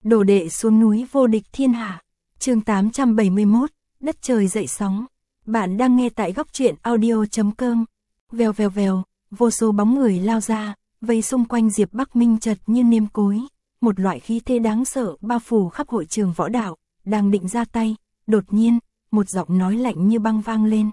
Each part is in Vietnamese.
Đồ đệ xuống núi vô địch thiên hạ. Chương 871, đất trời dậy sóng. Bạn đang nghe tại góc truyện audio.com. Vèo vèo vèo, vô số bóng người lao ra, vây xung quanh Diệp Bắc Minh chật như nêm cối. Một loại khí thế đáng sợ bao phủ khắp hội trường võ đạo, đang định ra tay, đột nhiên, một giọng nói lạnh như băng vang lên.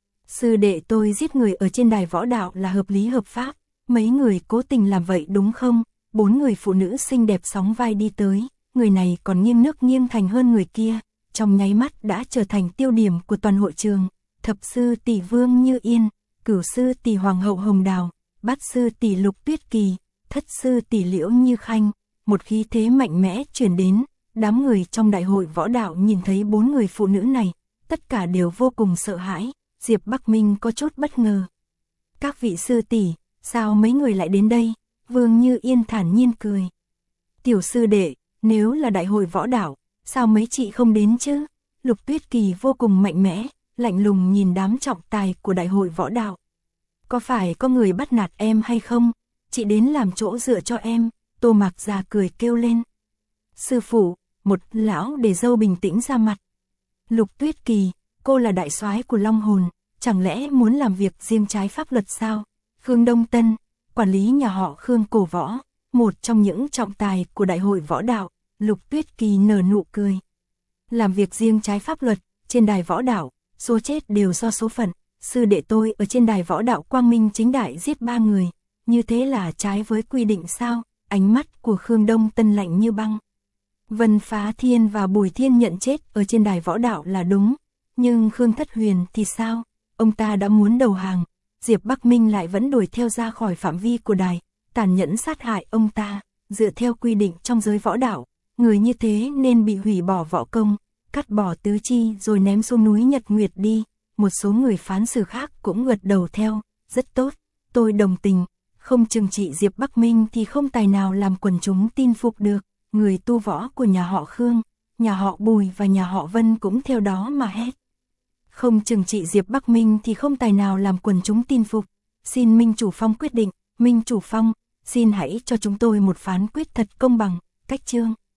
Sư đệ tôi giết người ở trên đài võ đạo là hợp lý hợp pháp, mấy người cố tình làm vậy đúng không? 4 người phụ nữ xinh đẹp sóng vai đi tới, người này còn nghiêng nước nghiêng thành hơn người kia, trong nháy mắt đã trở thành tiêu điểm của toàn hội trường. Thập sư tỷ Vương Như Yên, cửu sư tỷ Hoàng hậu Hồng Đào, bát sư tỷ Lục Tuyết Kỳ, thất sư tỷ Liễu Như Khanh, một khí thế mạnh mẽ truyền đến. Đám người trong đại hội võ đạo nhìn thấy 4 người phụ nữ này, tất cả đều vô cùng sợ hãi. Diệp Bắc Minh có chút bất ngờ. Các vị sư tỷ, sao mấy người lại đến đây? Vương Như Yên thản nhiên cười. Tiểu sư đệ, nếu là đại hội võ đạo, sao mấy chị không đến chứ? Lục Tuyết Kỳ vô cùng mạnh mẽ, lạnh lùng nhìn đám trọng tài của đại hội võ đạo. Có phải có người bắt nạt em hay không? Chị đến làm chỗ dựa cho em. Tô Mạc già cười kêu lên. Sư phụ, một lão để dâu bình tĩnh ra mặt. Lục Tuyết Kỳ, cô là đại soái của Long Hồn, chẳng lẽ muốn làm việc riêng trái pháp luật sao? Khương Đông Tân, quản lý nhà họ Khương cổ võ, một trong những trọng tài của đại hội võ đạo. Lục Tuyết Kỳ nở nụ cười. Làm việc riêng trái pháp luật, trên đài võ đạo, số chết đều do số phận. Sư đệ tôi ở trên đài võ đạo quang minh chính đại giết 3 người, như thế là trái với quy định sao? Ánh mắt của Khương Đông Tân lạnh như băng. Vân Phá Thiên và Bùi Thiên nhận chết ở trên đài võ đạo là đúng, nhưng Khương Thất Huyền thì sao? Ông ta đã muốn đầu hàng, Diệp Bắc Minh lại vẫn đuổi theo ra khỏi phạm vi của đài, tàn nhẫn sát hại ông ta. Dựa theo quy định trong giới võ đạo, người như thế nên bị hủy bỏ võ công, cắt bỏ tứ chi rồi ném xuống núi Nhật Nguyệt đi. Một số người phán xử khác cũng gật đầu theo. Rất tốt, tôi đồng tình. Không trừng trị Diệp Bắc Minh thì không tài nào làm quần chúng tin phục được. Người tu võ của nhà họ Khương, nhà họ Bùi và nhà họ Vân cũng theo đó mà hét. Không trừng trị Diệp Bắc Minh thì không tài nào làm quần chúng tin phục. Xin Minh Chủ Phong quyết định. Minh Chủ Phong, xin hãy cho chúng tôi một phán quyết thật công bằng. Cách chương.